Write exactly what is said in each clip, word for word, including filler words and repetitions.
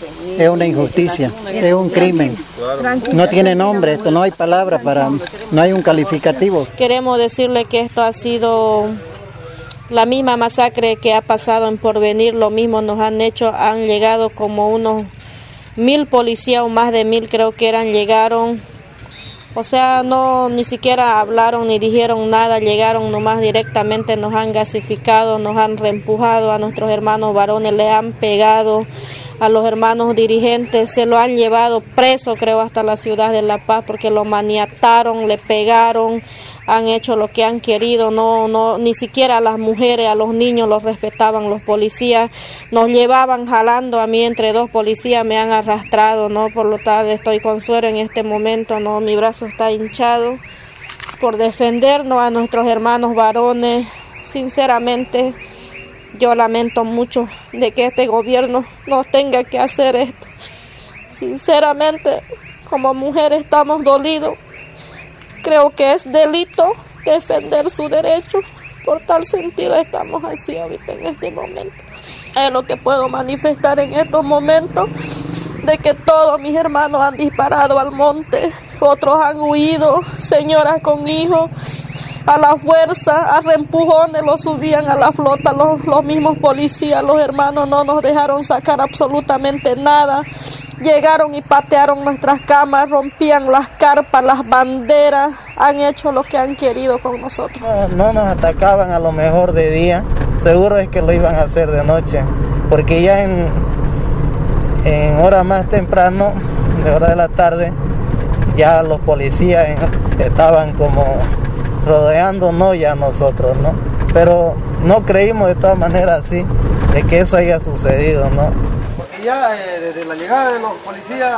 Es una injusticia, es un crimen. No tiene nombre, esto no hay palabra para, no hay un calificativo. Queremos decirle que esto ha sido la misma masacre que ha pasado en Porvenir, lo mismo nos han hecho, han llegado como unos mil policías o más de mil creo que eran, llegaron, o sea, no ni siquiera hablaron ni dijeron nada, llegaron nomás directamente, nos han gasificado, nos han reempujado a nuestros hermanos varones, les han pegado a los hermanos dirigentes, se lo han llevado preso creo hasta la ciudad de La Paz porque lo maniataron, le pegaron, han hecho lo que han querido, no, no, ni siquiera a las mujeres, a los niños los respetaban los policías, nos llevaban jalando, a mí entre dos policías me han arrastrado, no, por lo tal estoy con suero en este momento, no, mi brazo está hinchado por defendernos a nuestros hermanos varones. Sinceramente yo lamento mucho de que este gobierno nos tenga que hacer esto. Sinceramente, como mujeres estamos dolidos. Creo que es delito defender su derecho. Por tal sentido estamos así ahorita en este momento. Es lo que puedo manifestar en estos momentos, de que todos mis hermanos han disparado al monte, otros han huido, señoras con hijos, a la fuerza, a reempujones los subían a la flota los, los mismos policías, los hermanos no nos dejaron sacar absolutamente nada. Llegaron y patearon nuestras camas, rompían las carpas, las banderas, han hecho lo que han querido con nosotros. No, no nos atacaban a lo mejor de día, seguro es que lo iban a hacer de noche, porque ya en, en horas más temprano, de hora de la tarde, ya los policías estaban como rodeándonos ya nosotros, ¿no? Pero no creímos de todas maneras así, de que eso haya sucedido, ¿no? Porque ya eh, desde la llegada de los policías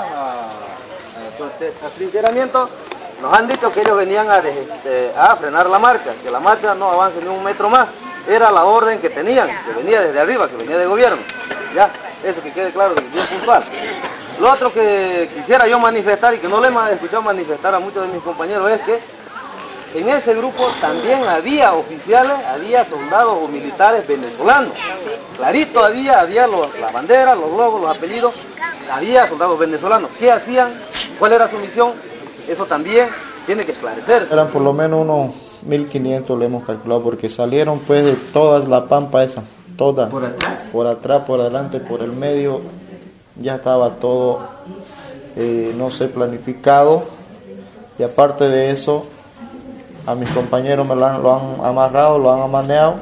al trincheramiento, nos han dicho que ellos venían a, de, de, a frenar la marcha, que la marcha no avance ni un metro más. Era la orden que tenían, que venía desde arriba, que venía del gobierno. Ya, eso que quede claro, bien puntual. Lo otro que quisiera yo manifestar y que no le he escuchado manifestar a muchos de mis compañeros es que en ese grupo también había oficiales, había soldados o militares venezolanos. Clarito había, había los, las banderas, los logos, los apellidos, había soldados venezolanos. ¿Qué hacían? ¿Cuál era su misión? Eso también tiene que esclarecer. Eran por lo menos unos mil quinientos, le hemos calculado, porque salieron pues de toda la pampa esa, toda. ¿Por atrás? Por atrás, por adelante, por el medio, ya estaba todo, eh, no sé, planificado. Y aparte de eso, a mis compañeros me lo han, lo han amarrado, lo han amaneado.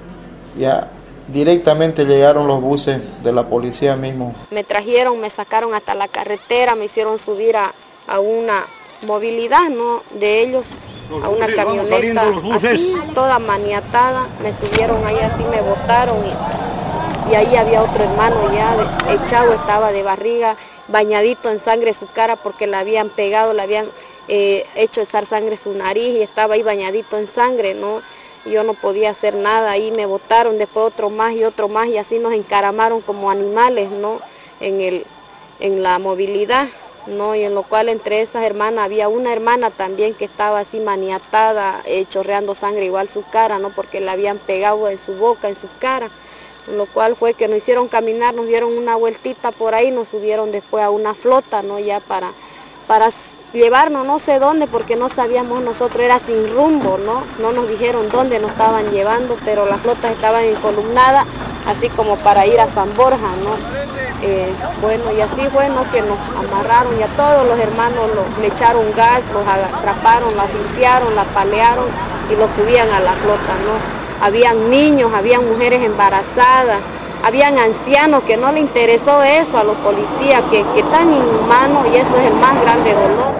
Ya directamente llegaron los buses de la policía mismo. Me trajeron, me sacaron hasta la carretera, me hicieron subir a, a una movilidad, ¿no?, de ellos, los a una buses, camioneta así, toda maniatada, me subieron ahí así, me botaron y, y ahí había otro hermano ya, de, echado estaba de barriga, bañadito en sangre su cara porque le habían pegado, le habían eh, hecho echar sangre su nariz y estaba ahí bañadito en sangre, ¿no? Yo no podía hacer nada, ahí me botaron, después otro más y otro más y así nos encaramaron como animales, ¿no?, en, el, en la movilidad, ¿no? Y en lo cual entre esas hermanas había una hermana también que estaba así maniatada, eh, chorreando sangre igual su cara, ¿no?, porque le habían pegado en su boca, en su cara, en lo cual fue que nos hicieron caminar, nos dieron una vueltita por ahí, nos subieron después a una flota, ¿no?, ya para, para llevarnos no sé dónde, porque no sabíamos nosotros, era sin rumbo, ¿no? No nos dijeron dónde nos estaban llevando, pero las flotas estaban encolumnadas, así como para ir a San Borja, ¿no? Eh, bueno, y así fue, ¿no?, que nos amarraron y a todos los hermanos los, le echaron gas, los atraparon, la asfixiaron, la palearon y los subían a la flota, ¿no? Habían niños, habían mujeres embarazadas, habían ancianos que no le interesó eso a los policías, que, que tan inhumanos, y eso es el más grande dolor.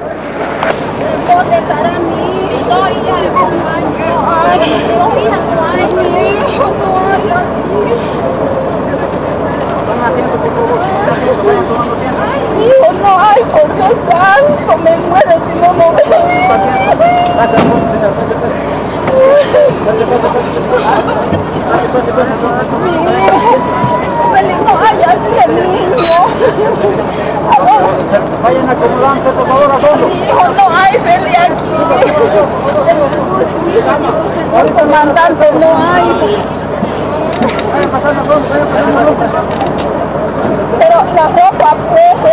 ¿Dónde estará mi hijo? No, hija, no hay, no, hija, no hay, mi hijo, no hay. Ay, mi hijo, no hay, por Dios santo, me muero si no lo veo. No hay así el niño. Vayan acomodando, por favor, a todos. Hijo, no hay Feli aquí. El comandante no hay. Vayan pasando, vayan pasando. pero la ropa pues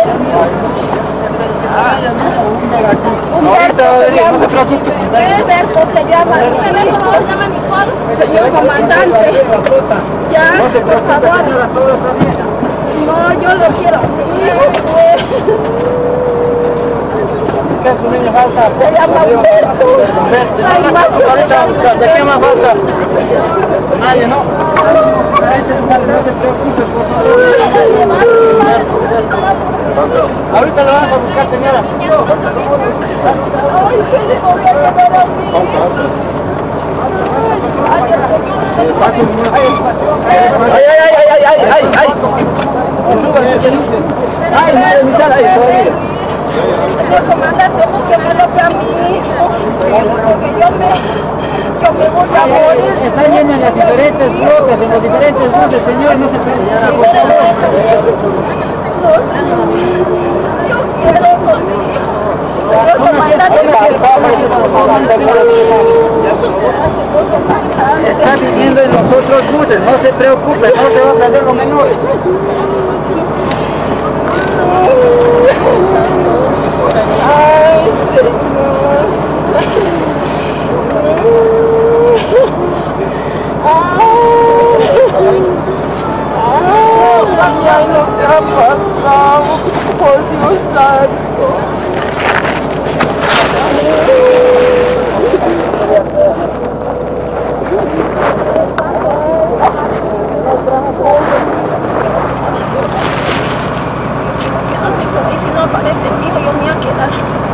Humberto se llama, no se preocupe. Humberto se llama, Humberto no se llama Nicole, señor comandante. Ya, por favor. No, yo lo quiero. ¿Qué es su niño falta? Se llama Humberto. ¿De qué más falta? Nadie, ¿no? No se preocupe, por favor. Ahorita lo vamos a buscar, señora. Ay, ay, ay, ay, ay, ay, ay, ay. Ay, madre mía, ahí todavía. Señor comandante, búsqueme lo que a mi hijo, porque yo me, yo me voy a morir. Están yendo en las diferentes bloques, en los diferentes buses, señor, no se puede llegar a por favor. Yo quiero con mi hijo. Señor comandante, está viniendo en los otros buses, no se preocupe, no se va a salir lo menor. ay, Señor. Ay, lo que ha pasado, por Dios santo. Si no aparece mi hijo, yo me voy a quedar.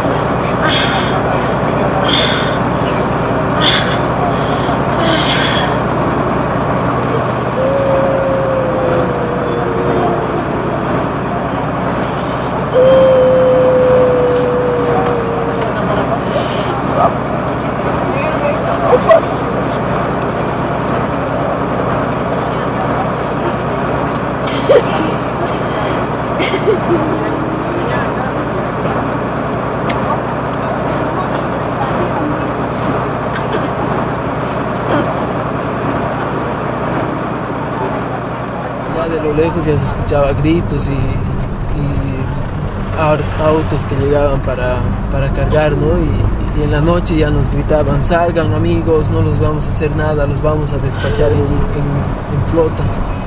De lo lejos ya se escuchaba gritos y, y autos que llegaban para, para cargar, ¿no? Y, y en la noche ya nos gritaban: salgan amigos, no los vamos a hacer nada, los vamos a despachar en, en, en flota.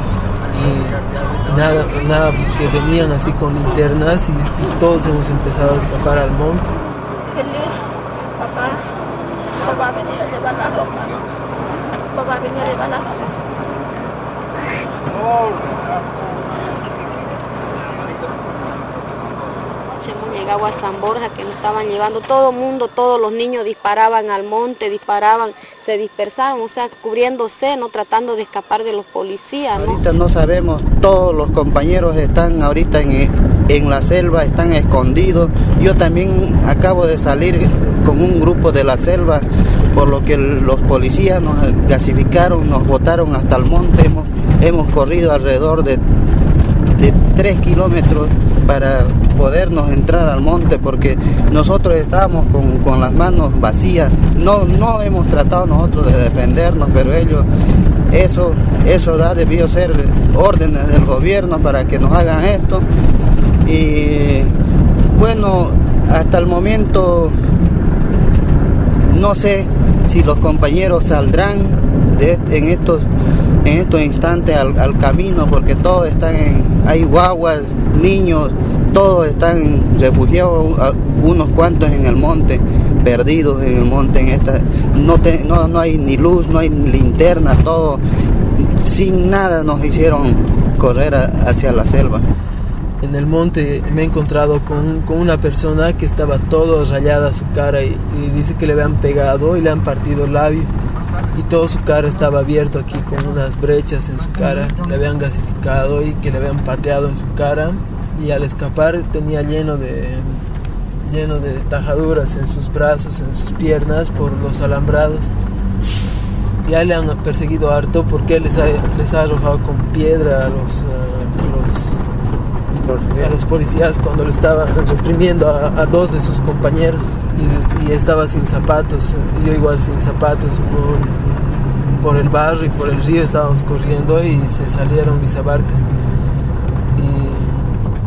Y, y nada, nada, pues que venían así con linternas y, y todos hemos empezado a escapar al monte. Papá, no va a venir a llevar la ropa, no va a venir a llevar la ropa. Hemos llegado a San Borja, que nos estaban llevando todo el mundo, todos los niños disparaban al monte, disparaban, se dispersaban, o sea, cubriéndose, no tratando de escapar de los policías, ¿no? Ahorita no sabemos, todos los compañeros están ahorita en, en la selva, están escondidos. Yo también acabo de salir con un grupo de la selva, por lo que los policías nos gasificaron, nos botaron hasta el monte. Hemos, hemos corrido alrededor de, de tres kilómetros para podernos entrar al monte, porque nosotros estábamos con, con las manos vacías. No, no hemos tratado nosotros de defendernos, pero ellos, eso, eso da debió ser órdenes del gobierno para que nos hagan esto. Y bueno, hasta el momento no sé si los compañeros saldrán de, en estos en estos instantes al, al camino, porque todos están en, hay guaguas, niños, todos están refugiados, unos cuantos en el monte, perdidos en el monte. En esta no, te, no, no hay ni luz, no hay ni linterna, todo sin nada nos hicieron correr a, hacia la selva. En el monte me he encontrado con, con una persona que estaba todo rayada su cara y, y dice que le habían pegado y le han partido el labio y toda su cara estaba abierto aquí con unas brechas en su cara, le habían gasificado y que le habían pateado en su cara, y al escapar tenía lleno de lleno de tajaduras en sus brazos, en sus piernas por los alambrados. Ya le han perseguido harto porque les ha, les ha arrojado con piedra a los, uh, los a los policías cuando le estaban reprimiendo a, a dos de sus compañeros, y, y estaba sin zapatos, yo igual sin zapatos, por, por el barrio y por el río estábamos corriendo y se salieron mis abarcas, y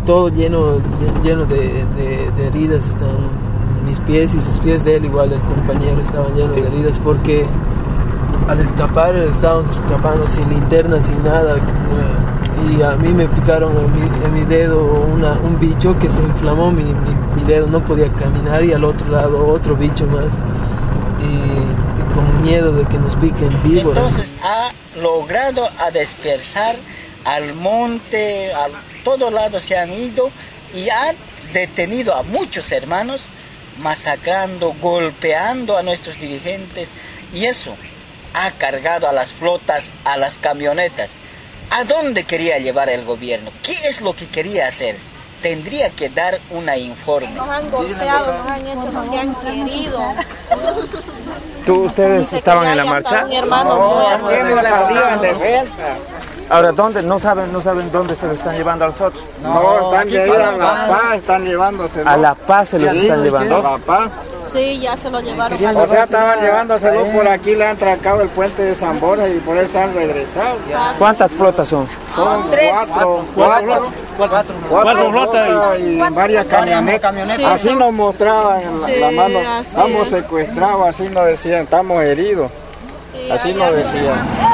todo lleno, lleno de, de, de heridas. Están mis pies y sus pies de él, igual del compañero, estaban llenos de heridas porque al escapar estábamos escapando sin linterna, sin nada. Y a mí me picaron en mi, en mi dedo una, un bicho que se inflamó mi, mi, mi dedo, no podía caminar, y al otro lado otro bicho más. Y, y con miedo de que nos piquen vivos. Entonces ha logrado a dispersar al monte, a todos lados se han ido y han detenido a muchos hermanos, masacrando, golpeando a nuestros dirigentes, y eso ha cargado a las flotas, a las camionetas. ¿A dónde quería llevar el gobierno? ¿Qué es lo que quería hacer? Tendría que dar una informe. Nos han golpeado, nos han hecho lo que han querido. ¿Tú, ¿Ustedes estaban en la marcha? Mi hermano no, no salía en defensa. Ahora, ¿dónde? ¿No saben, no saben dónde se los están llevando a los otros? No, están llevando a La Paz, están llevándose. ¿A La Paz se los están llevando? A La Paz. Sí, ya se lo llevaron. O sea, estaban llevándoselo por aquí, le han trancado el puente de San Borja y por eso han regresado. ¿Cuántas flotas son? Son tres. Cuatro, cuatro, cuatro, cuatro flotas y varias camionetas. Sí, así nos mostraban en la, sí, la mano, estamos secuestrados, así nos decían, estamos heridos. Sí, así nos decían.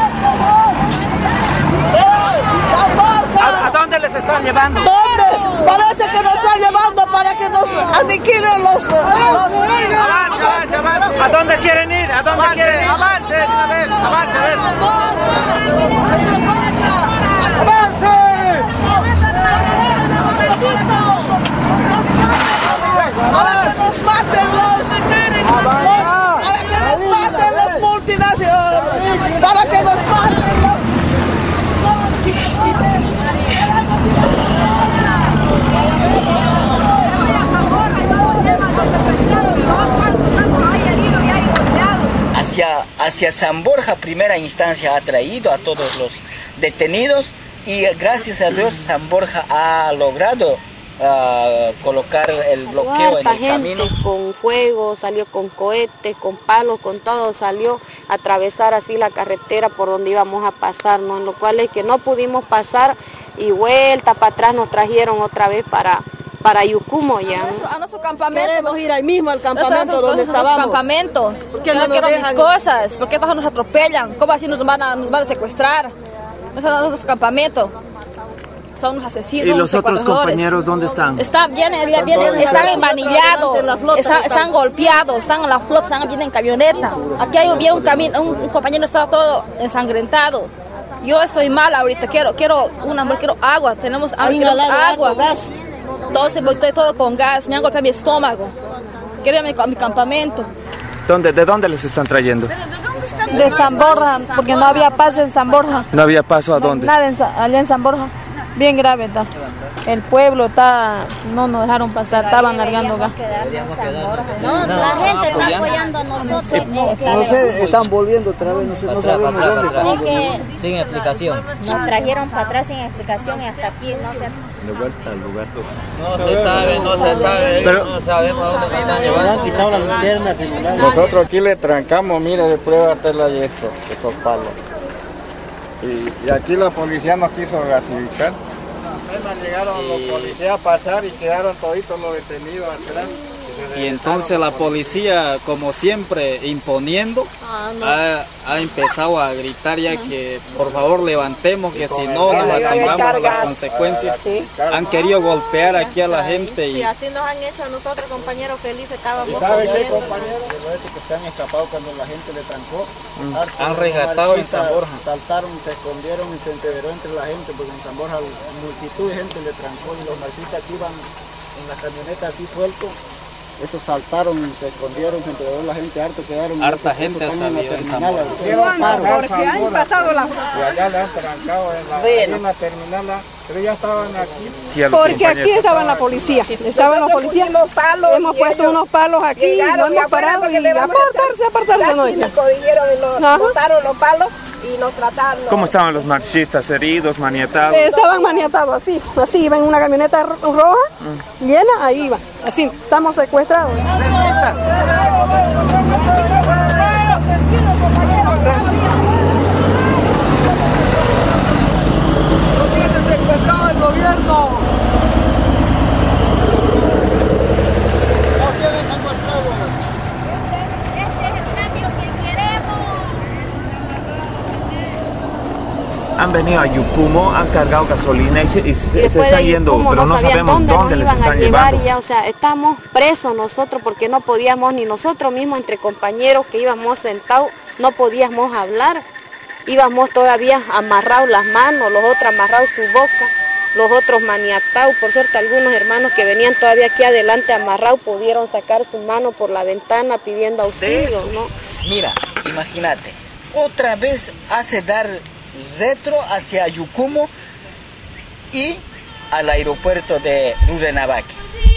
¿A, ¿A dónde les están llevando? ¿Dónde? Parece que nos están llevando para que nos aniquilen los... los... Avance, avance, avance. ¿A dónde quieren ir? ¿A dónde avance, quieren ir? Avance, a ver, avance, a ver. ¡Avance! Para que nos maten los... Para que nos maten los multinacionales. Para que nos maten los... Hacia, hacia San Borja, primera instancia, ha traído a todos los detenidos y gracias a Dios San Borja ha logrado uh, colocar el bloqueo en el camino. Con fuego, salió con cohetes, con palos, con todo, salió a atravesar así la carretera por donde íbamos a pasar, ¿no? En lo cual es que no pudimos pasar y vuelta para atrás nos trajeron otra vez para... para Yucumo ya. A nuestro campamento. Queremos ir ahí mismo al campamento donde estábamos. A nuestro campamento. Porque no, no quiero mis cosas. ¿Por qué todos nos atropellan? ¿Cómo así nos van a, nos van a secuestrar? No es a nuestro campamento. Son unos asesinos. ¿Y los otros compañeros dónde están? Están bien, bien, bien están envanillados, están, están golpeados, están en la flota, están bien en camioneta. Aquí hay un, un, camino, un, un compañero está todo ensangrentado. Yo estoy mal ahorita, quiero, quiero una, quiero agua, tenemos queremos agua. Todo, estoy todo con gas, me han golpeado mi estómago. Quiero ir a mi, mi campamento. ¿Dónde, ¿De dónde les están trayendo? De San Borja, porque no había paso en San Borja. ¿No había paso a dónde? Nada, en, allá en San Borja. Bien grave está. El pueblo está, no nos dejaron pasar, estaban largando gas. No, la gente está apoyando a nosotros. No sé, están volviendo otra vez, no, sé, no sabemos dónde están volviendo. Sin explicación. Nos trajeron para atrás sin explicación y hasta aquí no se... De vuelta al lugar. No se sabe, no se sabe, pero no sabemos a dónde se están llevando. Han quitado la linterna celular. Nosotros aquí le trancamos, mire, de prueba y esto, estos palos. Y, y aquí la policía nos quiso gasificar. Apenas llegaron los policías a pasar y quedaron toditos los detenidos atrás. Y entonces la policía, como siempre, imponiendo, ah, no. ha, ha empezado a gritar ya que por favor levantemos, que si no nos atengamos a las consecuencias. Sí. Han querido golpear aquí a la gente. Y... Sí, así nos han hecho a nosotros, compañeros felices, estábamos ¿Y sabe qué, compañeros? Que se han escapado cuando la gente le trancó. Mm. Han regatado en San Borja. Saltaron, se escondieron y se entreveró entre la gente, porque en San Borja multitud de gente le trancó y los marxistas aquí iban en la camioneta así sueltos. Esos saltaron, se escondieron, se entregaron la gente, harto quedaron. Harta gente ha salido en San Borja. Porque han pasado la... Y allá le han trancado en la, bueno. en la terminal, pero ya estaban aquí. Porque aquí estaban la policía, sí, estaban los policías. Palos, hemos puesto unos palos aquí, lo hemos parado y apartarse, apartarse. No, nos codiguieron y nos botaron los palos. Y nos trataron. ¿Cómo estaban los marxistas? ¿Heridos, maniatados? Eh, estaban maniatados así, así iban en una camioneta roja, mm. llena, ahí iban, así, estamos secuestrados. ¡No tiene secuestrado el gobierno! venido a Yucumo, han cargado gasolina y se, y se, y se están yendo, Yucumo, pero no, no sabemos dónde, dónde les están llevando. Ya, o sea, estamos presos nosotros porque no podíamos, ni nosotros mismos entre compañeros que íbamos sentados, no podíamos hablar. Íbamos todavía amarrados las manos, los otros amarrados su boca, los otros maniatados. Por suerte algunos hermanos que venían todavía aquí adelante amarrados pudieron sacar su mano por la ventana pidiendo auxilio, ¿no? Mira, imagínate, otra vez hace dar retro hacia Yucumo y al aeropuerto de Rurrenabaque.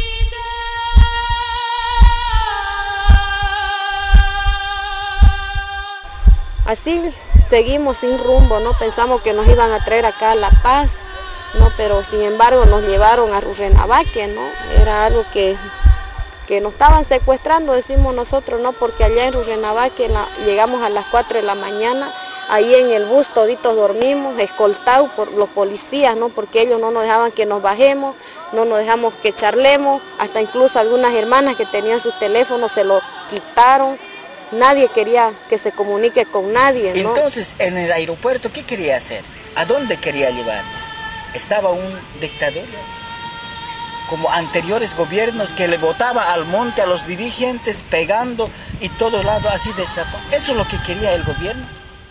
Así seguimos sin rumbo, ¿no? Pensamos que nos iban a traer acá a La Paz, ¿no? Pero sin embargo nos llevaron a Rurrenabaque, ¿no? Era algo que, que nos estaban secuestrando, decimos nosotros, ¿no? Porque allá en Rurrenabaque la, llegamos a las cuatro de la mañana, ahí en el bus toditos dormimos, escoltados por los policías, ¿no? Porque ellos no nos dejaban que nos bajemos, no nos dejamos que charlemos, hasta incluso algunas hermanas que tenían sus teléfonos se los quitaron. Nadie quería que se comunique con nadie, ¿no? Entonces, en el aeropuerto, ¿qué quería hacer? ¿A dónde quería llevar? ¿Estaba un dictador? Como anteriores gobiernos que le botaba al monte a los dirigentes, pegando y todo lado así destapado. ¿Eso es lo que quería el gobierno?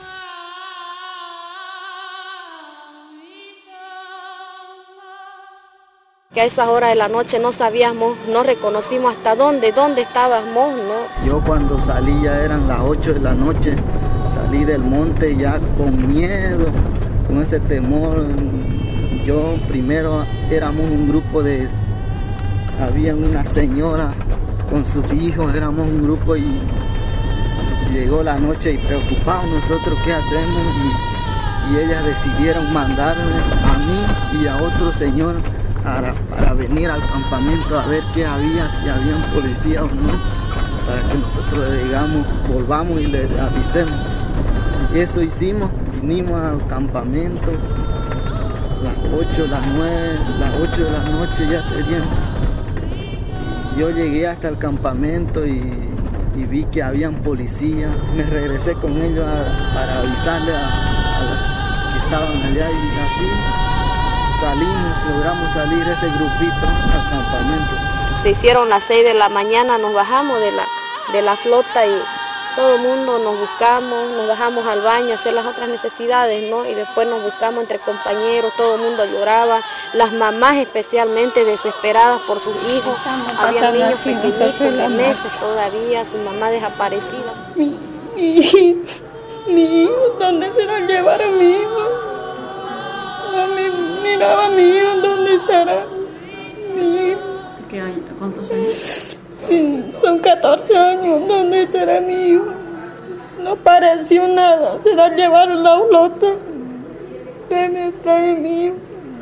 Que a esas horas de la noche no sabíamos, no reconocimos hasta dónde, dónde estábamos, ¿no? Yo cuando salí ya eran las ocho de la noche, salí del monte ya con miedo, con ese temor. Yo primero éramos un grupo de, había una señora con sus hijos, éramos un grupo y llegó la noche y preocupados nosotros qué hacemos y, y ellas decidieron mandarme a mí y a otro señor Para, para venir al campamento a ver qué había, si habían policía o no, para que nosotros digamos, volvamos y les avisemos. Y eso hicimos, vinimos al campamento, las ocho, las nueve, las ocho de la noche ya serían. Yo llegué hasta el campamento y, y vi que habían policías, me regresé con ellos a, para avisarles a, a los que estaban allá y así. Salimos, logramos salir ese grupito al campamento. Se hicieron las seis de la mañana, nos bajamos de la, de la flota y todo el mundo nos buscamos, nos bajamos al baño a hacer las otras necesidades, ¿no? Y después nos buscamos entre compañeros, todo el mundo lloraba, las mamás especialmente desesperadas por sus hijos. Había niños pequeñitos de meses todavía, su mamá desaparecida. Mi, mi, mi hijo, ¿dónde se lo llevaron mi hijo? Mi, miraba mi hijo, ¿dónde estará mi hijo? ¿Qué año? ¿Cuántos años? Sí, son catorce años, ¿dónde estará mi hijo? No pareció nada, se la llevaron la flota. ¿Dónde está mi hijo?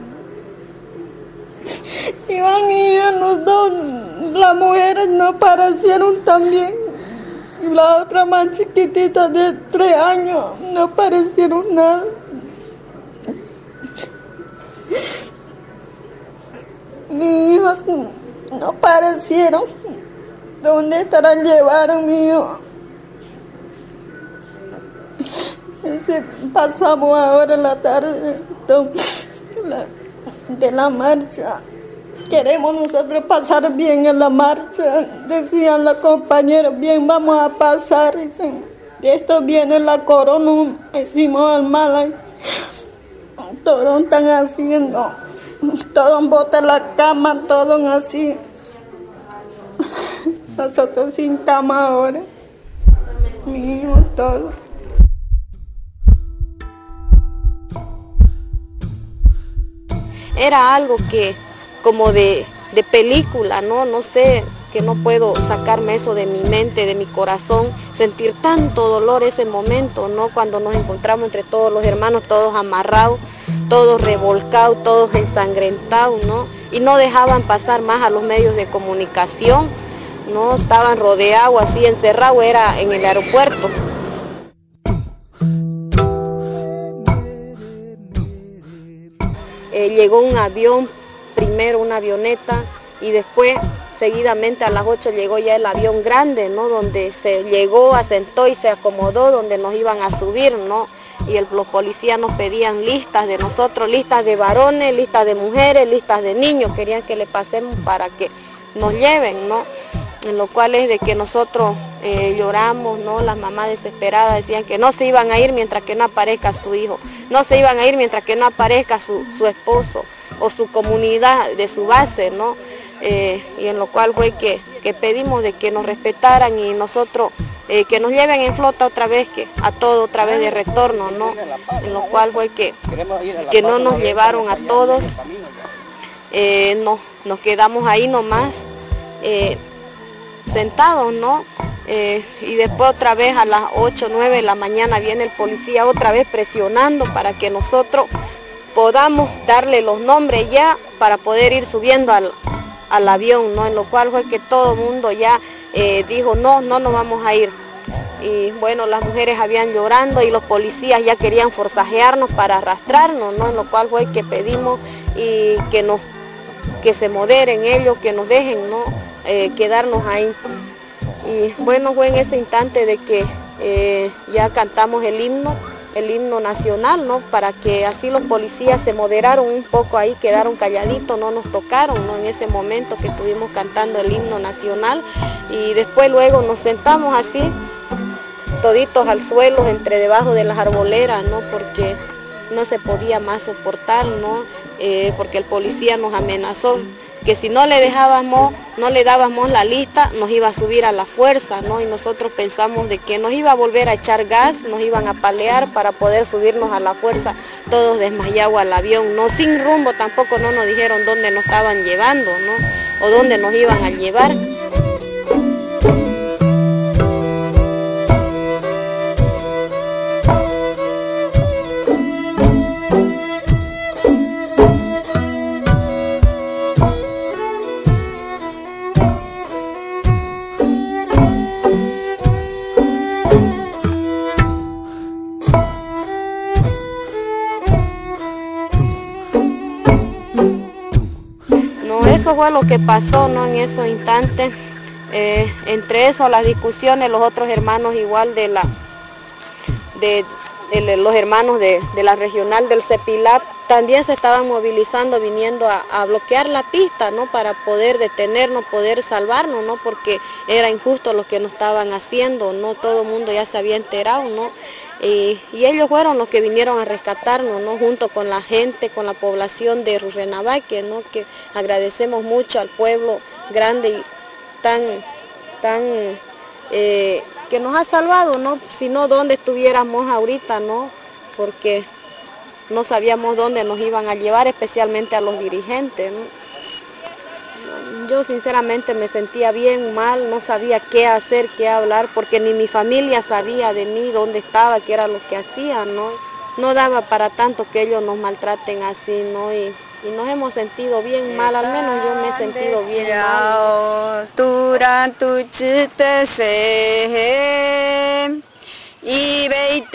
Iban mi hijo, los dos, las mujeres no parecieron tan bien. Y la otra más chiquitita de tres años, no parecieron nada. Mis hijos no parecieron. ¿Dónde estarán? Llevaron mi hijo. Ese, pasamos ahora en la tarde de la marcha. Queremos nosotros pasar bien en la marcha. Decían los compañeros, bien, vamos a pasar. Dicen, de esto viene la corona, decimos al mal. Todos están haciendo. Todos botan la cama, todos así. Nosotros sin cama ahora. Mi hijo, todo. Era algo que, como de, de película, ¿no? No sé, que no puedo sacarme eso de mi mente, de mi corazón, sentir tanto dolor ese momento, ¿no? Cuando nos encontramos entre todos los hermanos, todos amarrados, todos revolcados, todos ensangrentados, ¿no? Y no dejaban pasar más a los medios de comunicación, ¿no? Estaban rodeados, así encerrados, era en el aeropuerto. Eh, llegó un avión, primero una avioneta, y después, seguidamente a las ocho llegó ya el avión grande, ¿no? Donde se llegó, asentó y se acomodó, donde nos iban a subir, ¿no? y el, los policías nos pedían listas de nosotros, listas de varones, listas de mujeres, listas de niños, querían que le pasemos para que nos lleven, ¿no? En lo cual es de que nosotros eh, lloramos, ¿no? Las mamás desesperadas decían que no se iban a ir mientras que no aparezca su hijo, no se iban a ir mientras que no aparezca su, su esposo o su comunidad de su base, ¿no? Eh, y en lo cual fue que, que pedimos de que nos respetaran y nosotros eh, que nos lleven en flota otra vez, que a todo otra vez de retorno, ¿no? En lo cual fue que, que no nos llevaron a todos, eh, no, nos quedamos ahí nomás eh, sentados, ¿no? Eh, y después otra vez a las ocho, nueve de la mañana viene el policía otra vez presionando para que nosotros podamos darle los nombres ya para poder ir subiendo al, al avión, ¿no? En lo cual fue que todo el mundo ya eh, dijo, no, no nos vamos a ir. Y bueno, las mujeres habían llorando y los policías ya querían forzajearnos para arrastrarnos, ¿no? En lo cual fue que pedimos y que, nos, que se moderen ellos, que nos dejen, ¿no? Eh, quedarnos ahí. Y bueno, fue en ese instante de que eh, ya cantamos el himno, el himno nacional, ¿no? Para que así los policías se moderaron un poco ahí, quedaron calladitos, no nos tocaron, ¿no? En ese momento que estuvimos cantando el himno nacional y después luego nos sentamos así, toditos al suelo, entre debajo de las arboleras, ¿no? Porque no se podía más soportar, ¿no? Eh, porque el policía nos amenazó que si no le dejábamos, no le dábamos la lista, nos iba a subir a la fuerza, ¿no? Y nosotros pensamos de que nos iba a volver a echar gas, nos iban a palear para poder subirnos a la fuerza, todos desmayados al avión, ¿no? Sin rumbo tampoco no nos dijeron dónde nos estaban llevando, ¿no? O dónde nos iban a llevar. Eso fue lo que pasó, ¿no? En esos instantes, eh, entre eso, las discusiones, los otros hermanos igual de la, de, de los hermanos de, de la regional del CEPILAP, también se estaban movilizando, viniendo a, a bloquear la pista, ¿no? Para poder detenernos, poder salvarnos, ¿no? Porque era injusto lo que nos estaban haciendo, ¿no? Todo el mundo ya se había enterado, ¿no? Y, y ellos fueron los que vinieron a rescatarnos, ¿no? Junto con la gente, con la población de Rurrenabaque, ¿no? Que agradecemos mucho al pueblo grande y tan, tan, eh, que nos ha salvado, ¿no? Si no, ¿dónde estuviéramos ahorita, no? Porque no sabíamos dónde nos iban a llevar, especialmente a los dirigentes, ¿no? Yo sinceramente me sentía bien mal, no sabía qué hacer, qué hablar, porque ni mi familia sabía de mí, dónde estaba, qué era lo que hacían, ¿no? No daba para tanto que ellos nos maltraten así, ¿no? Y, y nos hemos sentido bien mal, al menos yo me he sentido bien mal. Y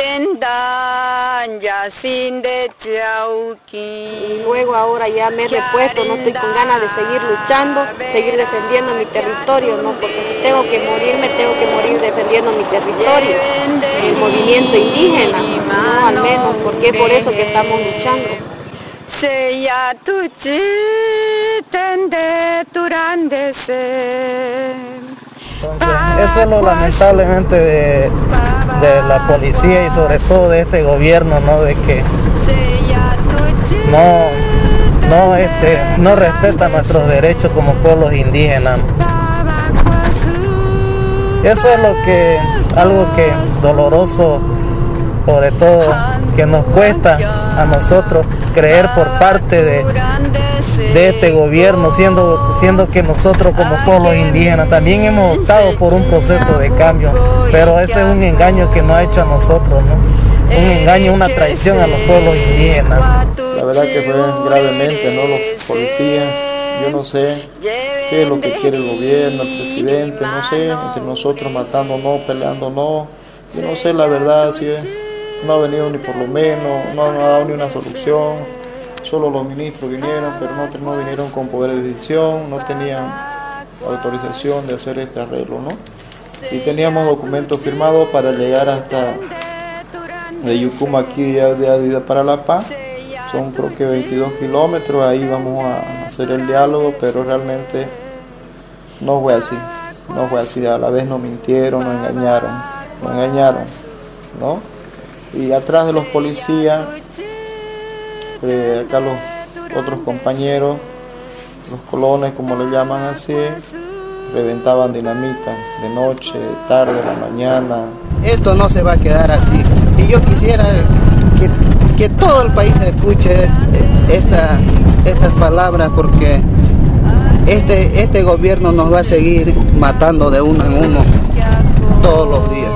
luego ahora ya me he repuesto, no estoy con ganas de seguir luchando, seguir defendiendo mi territorio, ¿no? Porque si tengo que morirme, tengo que morir defendiendo mi territorio, el movimiento indígena, ¿no? Al menos, porque es por eso que estamos luchando. Entonces, eso es lo lamentablemente de, de la policía y sobre todo de este gobierno, ¿no? De que no, no, este, no respeta nuestros derechos como pueblos indígenas. Eso es lo que, algo que doloroso, sobre todo, que nos cuesta a nosotros creer por parte de, de este gobierno, siendo, siendo que nosotros como pueblos indígenas también hemos optado por un proceso de cambio, pero ese es un engaño que nos ha hecho a nosotros, ¿no? Un engaño, una traición a los pueblos indígenas. La verdad que fue gravemente, ¿no? Los policías, yo no sé qué es lo que quiere el gobierno, el presidente, no sé, entre nosotros matándonos, peleándonos, yo no sé la verdad, si es, no ha venido ni por lo menos, no, no ha dado ni una solución, solo los ministros vinieron, pero no, no vinieron con poder de decisión, no tenían autorización de hacer este arreglo, ¿no? Y teníamos documentos firmados para llegar hasta de Yucuma aquí a, de, para La Paz. Son creo que veintidós kilómetros, ahí vamos a hacer el diálogo, pero realmente no fue así, no fue así, a la vez nos mintieron, nos engañaron, nos engañaron, ¿no? Y atrás de los policías, eh, acá los otros compañeros, los colones como le llaman así, reventaban dinamita de noche, de tarde, de la mañana. Esto no se va a quedar así, y yo quisiera que que todo el país escuche esta, estas palabras, porque este, este gobierno nos va a seguir matando de uno en uno todos los días.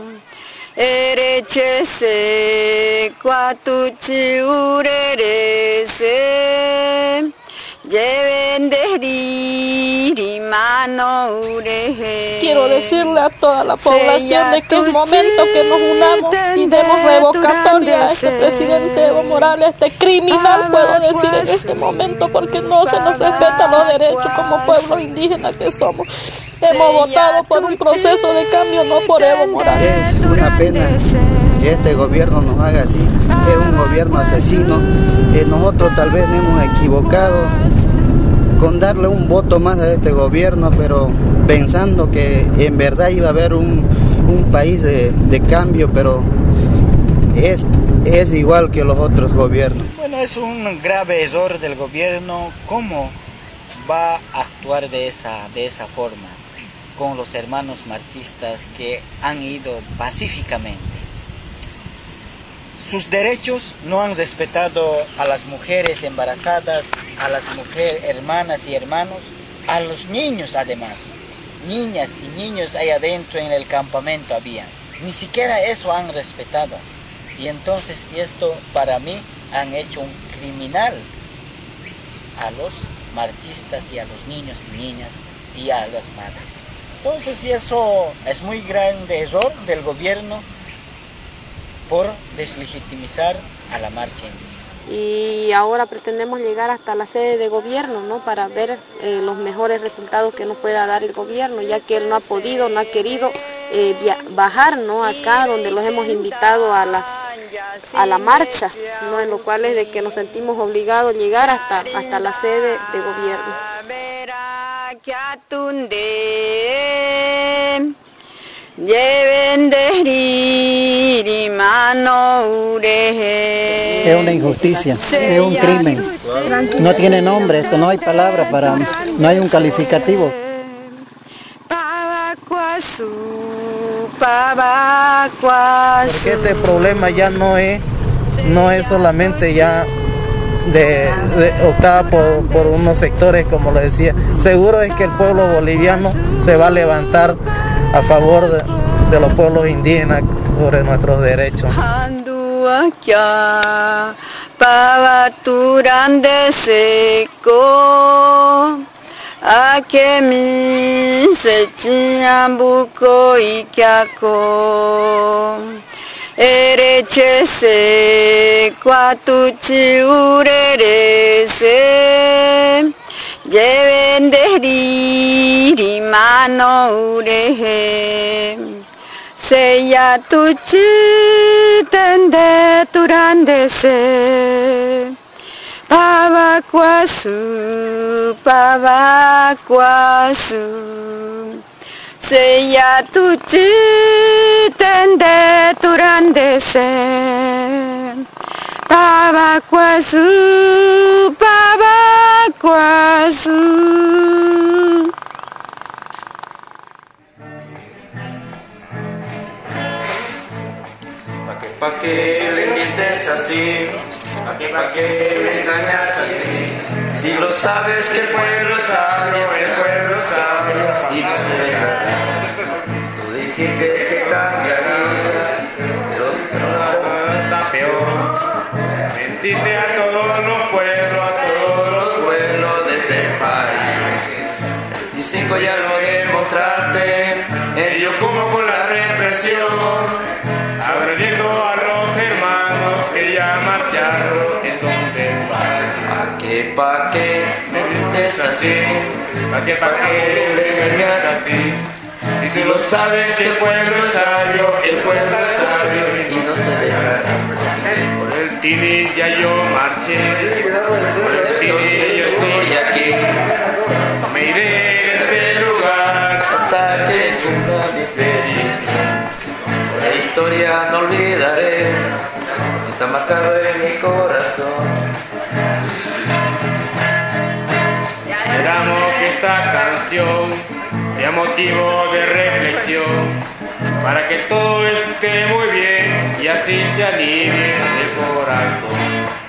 Quiero decirle a toda la población de que es momento que nos unamos y demos revocatoria a este presidente Evo Morales, este criminal, puedo decir en este momento, porque no se nos respeta los derechos como pueblo indígena que somos. Hemos votado por un proceso de cambio, no por Evo Morales. Es una pena que este gobierno nos haga así, es un gobierno asesino. Eh, nosotros tal vez nos hemos equivocado con darle un voto más a este gobierno, pero pensando que en verdad iba a haber un, un país de, de cambio, pero es, es igual que los otros gobiernos. Bueno, es un grave error del gobierno. ¿Cómo va a actuar de esa, de esa forma con los hermanos marxistas que han ido pacíficamente? Sus derechos no han respetado a las mujeres embarazadas, a las mujeres hermanas y hermanos, a los niños además. Niñas y niños ahí adentro en el campamento había. Ni siquiera eso han respetado. Y entonces esto para mí han hecho un criminal a los marxistas y a los niños y niñas y a las madres. Entonces y eso es muy grande error del gobierno por deslegitimizar a la marcha indígena. Y ahora pretendemos llegar hasta la sede de gobierno, ¿no? Para ver eh, los mejores resultados que nos pueda dar el gobierno, ya que él no ha podido, no ha querido eh, bajar, ¿no? Acá donde los hemos invitado a la, a la marcha, ¿no? En lo cual es de que nos sentimos obligados a llegar hasta, hasta la sede de gobierno. Es una injusticia, es un crimen. No tiene nombre, esto no hay palabra para, no hay un calificativo. Porque este problema ya no es, no es solamente ya de, de optada por, por unos sectores, como lo decía. Seguro es que el pueblo boliviano se va a levantar a favor de, de los pueblos indígenas sobre nuestros derechos. Erechese cuatuchi urerese Yevenderi mano ureje Seya tuchi tende turandese Pavacuasu, pavacuasu Seya tuchi tende turandese Pavacuasu, pavacuasu. Pa' que, pa' que le mientes así, pa' que, pa' que le engañas así. Si lo sabes que el pueblo es sabio, que el pueblo es sabio y no se deja. Tú dijiste que cambiaría, pero no está peor. Mentiste a todos los pueblos, a todos los pueblos de este país. veinticinco ya lo demostraste, en Yucuma con la represión. Agrediendo a los hermanos que ya marcharon en son de paz. Pa' que, pa' que me mientes así, pa' que, pa' que le engañas así. Y si lo sabes que el pueblo es sabio, el pueblo es sabio y no se dejará. Por el Tini ya yo marché, por el Tini yo estoy aquí. No me iré de este lugar hasta que cumpla mi feliz. La historia no olvidaré, está marcado en mi corazón. Esperamos que esta canción sea motivo de reflexión, para que todo esté muy bien y así se alivie el corazón.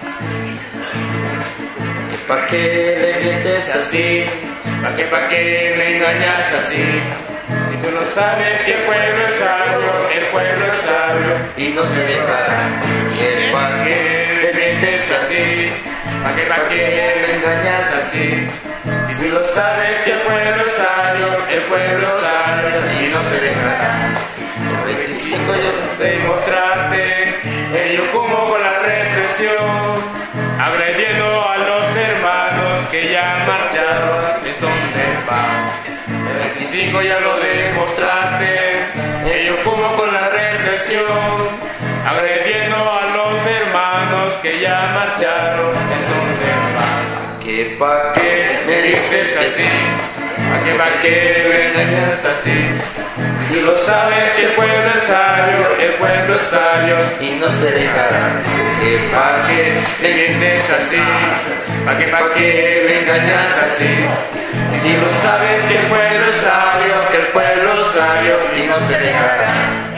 Que pa' qué le mientes así, pa' que pa' qué me engañas así. Si tú no sabes que el pueblo es sabio, el pueblo es sabio y no se dejará. Que pa' qué le mientes así, pa' que pa' qué me engañas así. Si lo sabes que el pueblo es sabio, el pueblo es sabio y no se dejará. El veinticinco yo demostraste ello como con la represión, agrediendo a los hermanos que ya marcharon de donde van. El veinticinco ya lo demostraste, ello como con la represión, agrediendo a los hermanos que ya marcharon de donde van. Que pa' qué me dices que sí, pa' que pa' qué me engañas así. Si lo sabes que el pueblo es sabio, el pueblo es sabio y no se dejará. Que pa' qué me mientes así, pa' que pa' qué me engañas así. Si lo sabes que el pueblo es sabio, que el pueblo es sabio y no se dejará.